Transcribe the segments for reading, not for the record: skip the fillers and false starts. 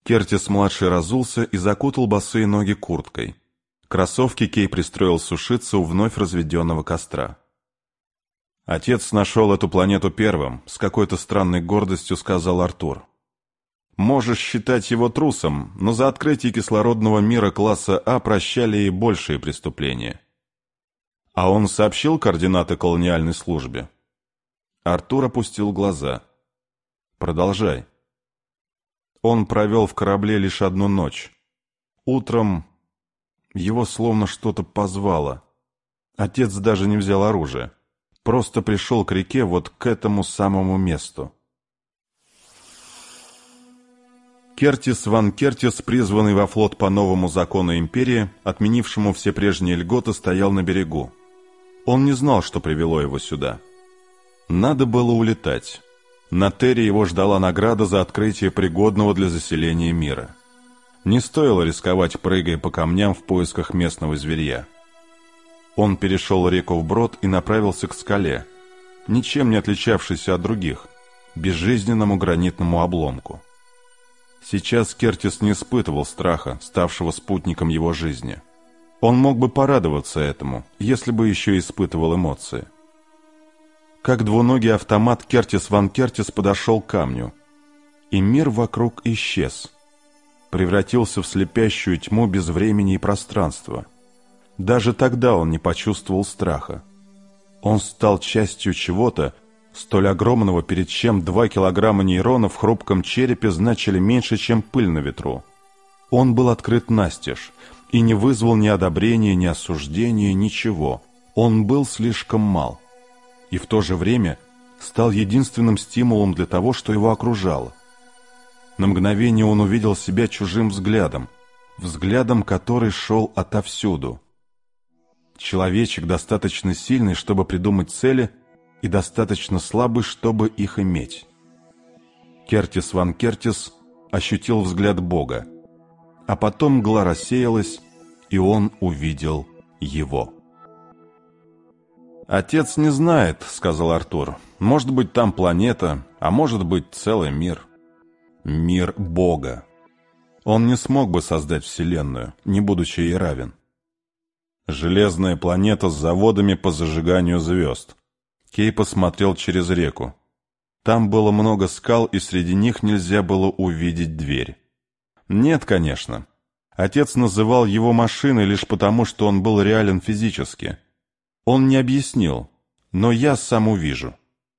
Кертис-младший разулся и закутал босые ноги курткой. Кроссовки Кей пристроил сушиться у вновь разведенного костра. «Отец нашел эту планету первым», — с какой-то странной гордостью сказал Артур. «Можешь считать его трусом, но за открытие кислородного мира класса А прощали и большие преступления». «А он сообщил координаты колониальной службе?» Артур опустил глаза. «Продолжай». Он провел в корабле лишь одну ночь. Утром его словно что-то позвало. Отец даже не взял оружие. Просто пришел к реке вот к этому самому месту. Кертис Ван Кертис, призванный во флот по новому закону империи, отменившему все прежние льготы, стоял на берегу. Он не знал, что привело его сюда. Надо было улетать. На Терре его ждала награда за открытие пригодного для заселения мира. Не стоило рисковать, прыгая по камням в поисках местного зверья. Он перешел реку вброд и направился к скале, ничем не отличавшейся от других, безжизненному гранитному обломку. Сейчас Кертис не испытывал страха, ставшего спутником его жизни. Он мог бы порадоваться этому, если бы еще испытывал эмоции. Как двуногий автомат, Кертис Ван Кертис подошел к камню, и мир вокруг исчез, превратился в слепящую тьму без времени и пространства. Даже тогда он не почувствовал страха. Он стал частью чего-то, столь огромного, перед чем 2 килограмма нейронов в хрупком черепе значили меньше, чем пыль на ветру. Он был открыт настежь и не вызвал ни одобрения, ни осуждения, ничего. Он был слишком мал. И в то же время стал единственным стимулом для того, что его окружало. На мгновение он увидел себя чужим взглядом, взглядом, который шел отовсюду. Человечек достаточно сильный, чтобы придумать цели, и достаточно слабый, чтобы их иметь. Кертис Ван Кертис ощутил взгляд Бога, а потом мгла рассеялась, и он увидел его. «Отец не знает», — сказал Артур. «Может быть, там планета, а может быть, целый мир. Мир Бога. Он не смог бы создать Вселенную, не будучи ей равен. Железная планета с заводами по зажиганию звезд». Кей посмотрел через реку. Там было много скал, и среди них нельзя было увидеть дверь. Нет, конечно. Отец называл его машиной лишь потому, что он был реален физически. Он не объяснил, но я сам увижу.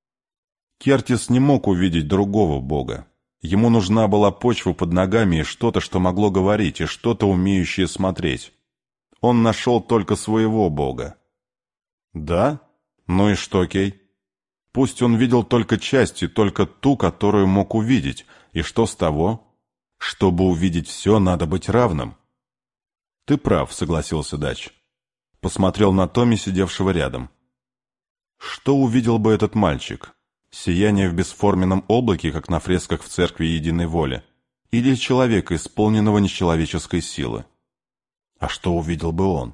Кертис не мог увидеть другого Бога. Ему нужна была почва под ногами и что-то, что могло говорить, и что-то, умеющее смотреть. Он нашел только своего Бога. Да? Ну и что, Кей? Пусть он видел только часть, и только ту, которую мог увидеть. И что с того? Чтобы увидеть все, надо быть равным. Ты прав, согласился Дач. Посмотрел на Томми, сидевшего рядом. Что увидел бы этот мальчик? Сияние в бесформенном облаке, как на фресках в церкви Единой Воли? Или человека, исполненного нечеловеческой силы? А что увидел бы он?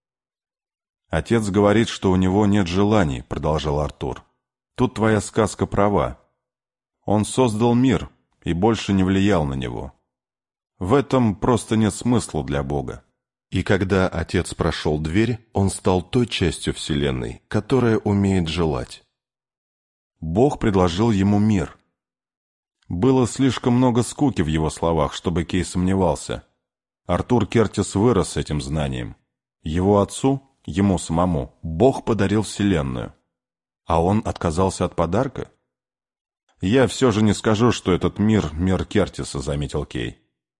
«Отец говорит, что у него нет желаний», — продолжал Артур. «Тут твоя сказка права. Он создал мир и больше не влиял на него. В этом просто нет смысла для Бога». И когда отец прошел дверь, он стал той частью Вселенной, которая умеет желать. Бог предложил ему мир. Было слишком много скуки в его словах, чтобы Кей сомневался. Артур Кертис вырос с этим знанием. Его отцу, ему самому, Бог подарил Вселенную. А он отказался от подарка? «Я все же не скажу, что этот мир — мир Кертиса», — заметил Кей.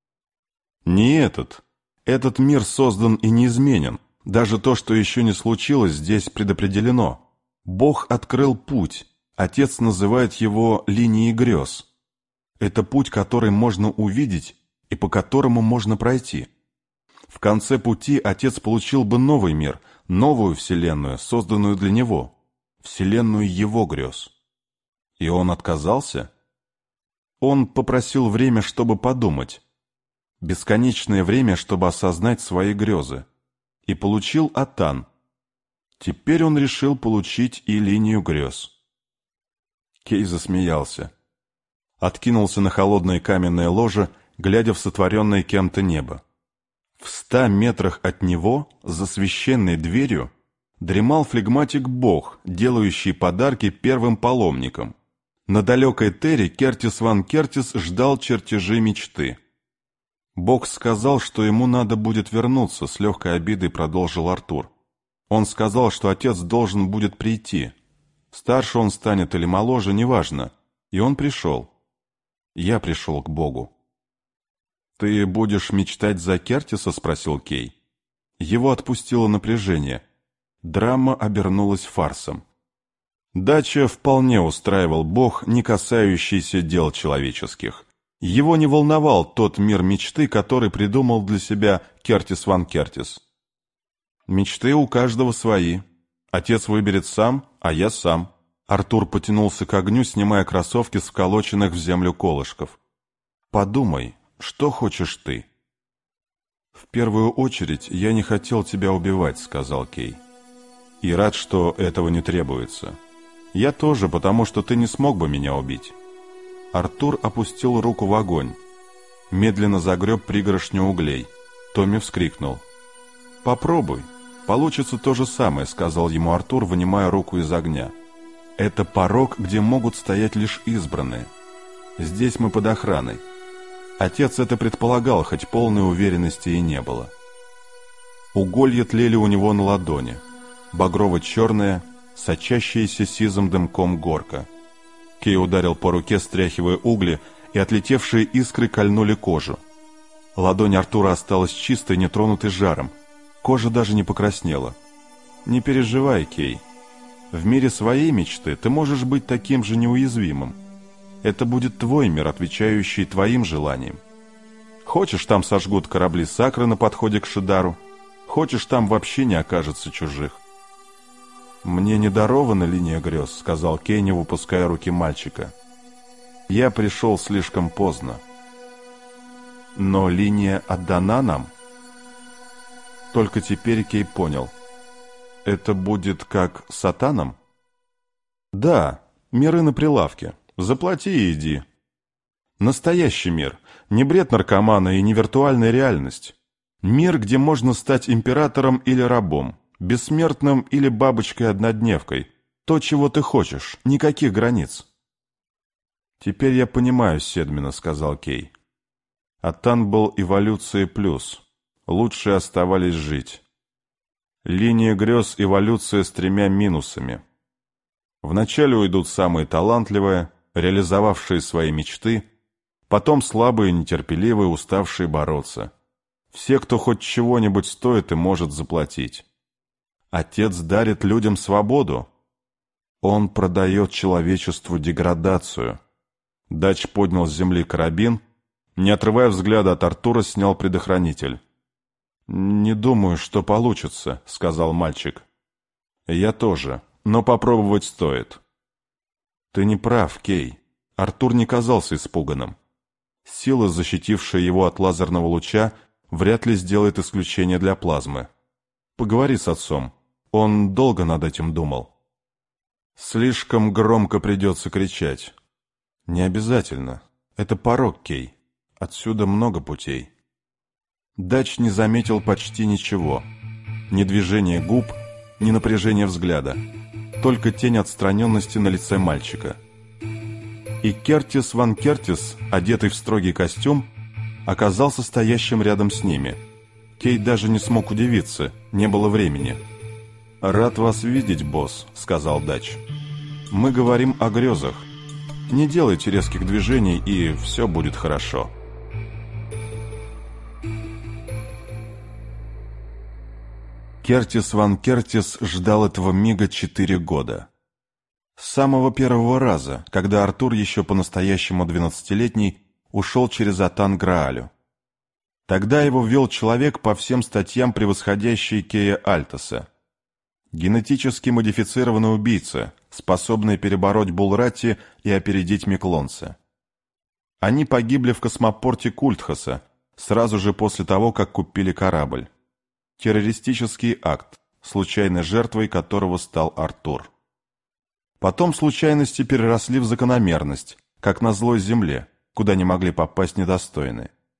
«Не этот. Этот мир создан и неизменен. Даже то, что еще не случилось, здесь предопределено. Бог открыл путь. Отец называет его линией грез. Это путь, который можно увидеть и по которому можно пройти. В конце пути отец получил бы новый мир, новую вселенную, созданную для него, вселенную его грез. И он отказался? Он попросил время, чтобы подумать. Бесконечное время, чтобы осознать свои грезы. И получил Атан. Теперь он решил получить и линию грез. Кей засмеялся. Откинулся на холодное каменное ложе глядя в сотворенное кем-то небо. В 100 метрах от него, за священной дверью, дремал флегматик-бог, делающий подарки первым паломникам. На далекой Терре Кертис Ван Кертис ждал чертежи мечты. Бог сказал, что ему надо будет вернуться, с легкой обидой продолжил Артур. Он сказал, что отец должен будет прийти. Старше он станет или моложе, неважно. И он пришел. Я пришел к Богу. «Ты будешь мечтать за Кертиса?» — спросил Кей. Его отпустило напряжение. Драма обернулась фарсом. Дача вполне устраивал Бог, не касающийся дел человеческих. Его не волновал тот мир мечты, который придумал для себя Кертис Ван Кертис. «Мечты у каждого свои. Отец выберет сам, а я сам». Артур потянулся к огню, снимая кроссовки с вколоченных в землю колышков. «Подумай, что хочешь ты?» «В первую очередь, я не хотел тебя убивать», — сказал Кей. «И рад, что этого не требуется. Я тоже, потому что ты не смог бы меня убить». Артур опустил руку в огонь. Медленно загреб пригоршню углей. Томми вскрикнул. «Попробуй. Получится то же самое», — сказал ему Артур, вынимая руку из огня. «Это порог, где могут стоять лишь избранные. Здесь мы под охраной». Отец это предполагал, хоть полной уверенности и не было. Уголья тлели у него на ладони. Багрово-черная, сочащаяся сизым дымком горка. Кей ударил по руке, стряхивая угли, и отлетевшие искры кольнули кожу. Ладонь Артура осталась чистой, нетронутой жаром. Кожа даже не покраснела. «Не переживай, Кей. В мире своей мечты ты можешь быть таким же неуязвимым. Это будет твой мир, отвечающий твоим желаниям. Хочешь, там сожгут корабли Сакры на подходе к Шидару. Хочешь, там вообще не окажется чужих». «Мне не дарована линия грез», — сказал Кей, не выпуская руки мальчика. «Я пришел слишком поздно». «Но линия отдана нам?» Только теперь Кей понял. «Это будет как с Сатаном?» «Да, миры на прилавке. Заплати и иди». Настоящий мир, не бред наркомана и не виртуальная реальность. Мир, где можно стать императором или рабом, бессмертным или бабочкой-однодневкой. То, чего ты хочешь, никаких границ. «Теперь я понимаю Седмина», — сказал Кей. Атан был эволюцией плюс. Лучшие оставались жить. Линия грез — эволюция с 3 минусами. Вначале уйдут самые талантливые, реализовавшие свои мечты, потом слабые, нетерпеливые, уставшие бороться. Все, кто хоть чего-нибудь стоит и может заплатить. Отец дарит людям свободу. Он продает человечеству деградацию. Дач поднял с земли карабин, не отрывая взгляда от Артура, снял предохранитель. «Не думаю, что получится», — сказал мальчик. «Я тоже, но попробовать стоит». «Ты не прав, Кей». Артур не казался испуганным. Сила, защитившая его от лазерного луча, вряд ли сделает исключение для плазмы. Поговори с отцом. Он долго над этим думал. Слишком громко придется кричать. Не обязательно. Это порог, Кей. Отсюда много путей. Дач не заметил почти ничего. Ни движения губ, ни напряжения взгляда. Только тень отстраненности на лице мальчика. И Кертис Ван Кертис, одетый в строгий костюм, оказался стоящим рядом с ними. Кей даже не смог удивиться, не было времени. «Рад вас видеть, босс», — сказал Дач. «Мы говорим о грезах. Не делайте резких движений, и все будет хорошо». Кертис Ван Кертис ждал этого мига 4 года. С самого первого раза, когда Артур, еще по-настоящему 12-летний, ушел через Атан к Граалю. Тогда его ввел человек по всем статьям, превосходящий Кея Альтоса. Генетически модифицированный убийца, способный перебороть Булрати и опередить Миклонца. Они погибли в космопорте Культхаса, сразу же после того, как купили корабль. Террористический акт, случайной жертвой которого стал Артур. Потом случайности переросли в закономерность, как на злой земле, куда не могли попасть недостойные.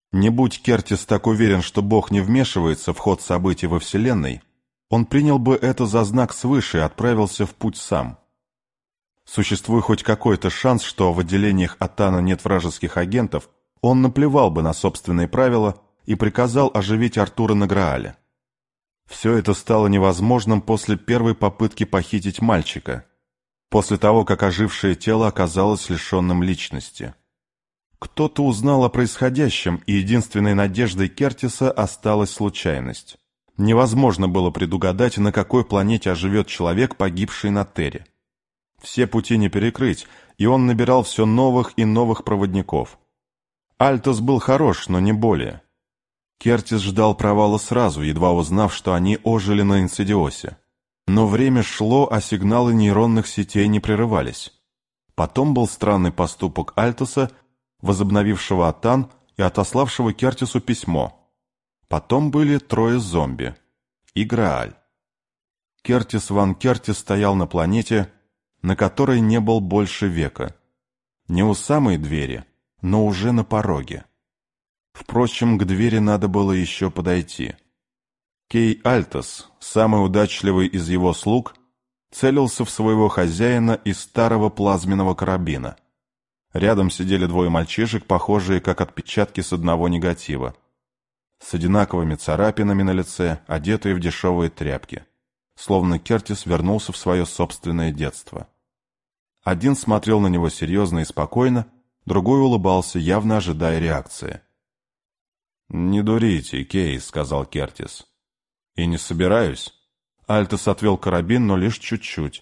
Не будь Кертис так уверен, что Бог не вмешивается в ход событий во Вселенной, он принял бы это за знак свыше и отправился в путь сам. Существуя хоть какой-то шанс, что в отделениях Атана нет вражеских агентов, он наплевал бы на собственные правила и приказал оживить Артура на Граале. Все это стало невозможным после первой попытки похитить мальчика, после того, как ожившее тело оказалось лишенным личности. Кто-то узнал о происходящем, и единственной надеждой Кертиса осталась случайность. Невозможно было предугадать, на какой планете оживет человек, погибший на Терре. Все пути не перекрыть, и он набирал все новых и новых проводников. Альтос был хорош, но не более. Кертис ждал провала сразу, едва узнав, что они ожили на Инсидиосе. Но время шло, а сигналы нейронных сетей не прерывались. Потом был странный поступок Альтоса, возобновившего Атан и отославшего Кертису письмо. Потом были трое зомби и Грааль. Кертис Ван Кертис стоял на планете, на которой не был больше века. Не у самой двери, но уже на пороге. Впрочем, к двери надо было еще подойти. Кей Альтос, самый удачливый из его слуг, целился в своего хозяина из старого плазменного карабина. Рядом сидели двое мальчишек, похожие как отпечатки с одного негатива, с одинаковыми царапинами на лице, одетые в дешевые тряпки, словно Кертис вернулся в свое собственное детство. Один смотрел на него серьезно и спокойно, другой улыбался, явно ожидая реакции. «Не дурите, Кей», — сказал Кертис. «И не собираюсь». Альтос отвел карабин, но лишь чуть-чуть.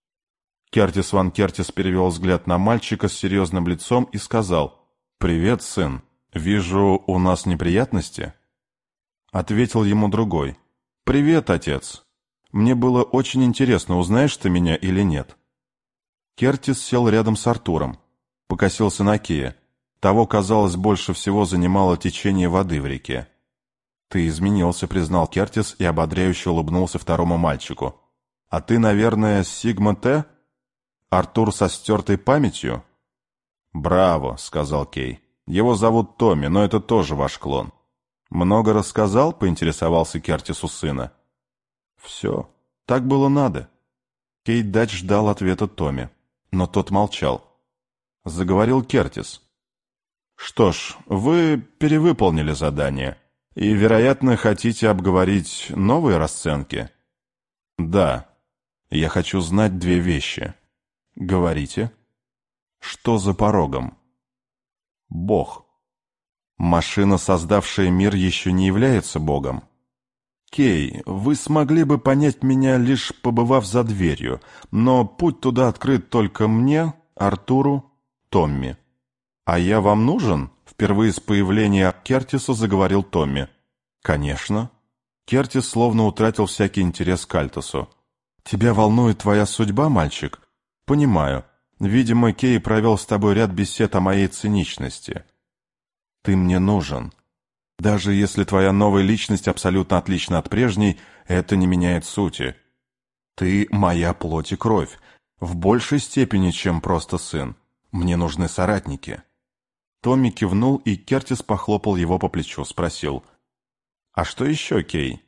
Кертис Ван Кертис перевел взгляд на мальчика с серьезным лицом и сказал: «Привет, сын. Вижу, у нас неприятности?» Ответил ему другой: «Привет, отец. Мне было очень интересно, узнаешь ты меня или нет?» Кертис сел рядом с Артуром, покосился на Кея. Того, казалось, больше всего занимало течение воды в реке. «Ты изменился», — признал Кертис и ободряюще улыбнулся второму мальчику. «А ты, наверное, Сигма Т? Артур со стертой памятью?» «Браво», — сказал Кей. «Его зовут Томми, но это тоже ваш клон». «Много рассказал?» — поинтересовался Кертис у сына. «Все. Так было надо». Кей Дач ждал ответа Томми, но тот молчал. Заговорил Кертис. «Что ж, вы перевыполнили задание и, вероятно, хотите обговорить новые расценки?» «Да. Я хочу знать две вещи». «Говорите». «Что за порогом?» «Бог». «Машина, создавшая мир, еще не является Богом?» «Кей, вы смогли бы понять меня, лишь побывав за дверью, но путь туда открыт только мне, Артуру, Томми». «А я вам нужен?» — впервые с появления Кертиса заговорил Томми. «Конечно». Кертис словно утратил всякий интерес к Альтосу. «Тебя волнует твоя судьба, мальчик?» «Понимаю. Видимо, Кей провел с тобой ряд бесед о моей циничности. Ты мне нужен. Даже если твоя новая личность абсолютно отлична от прежней, это не меняет сути. Ты моя плоть и кровь, в большей степени, чем просто сын. Мне нужны соратники». Томми кивнул, и Кертис похлопал его по плечу, спросил: «А что еще, Кей?»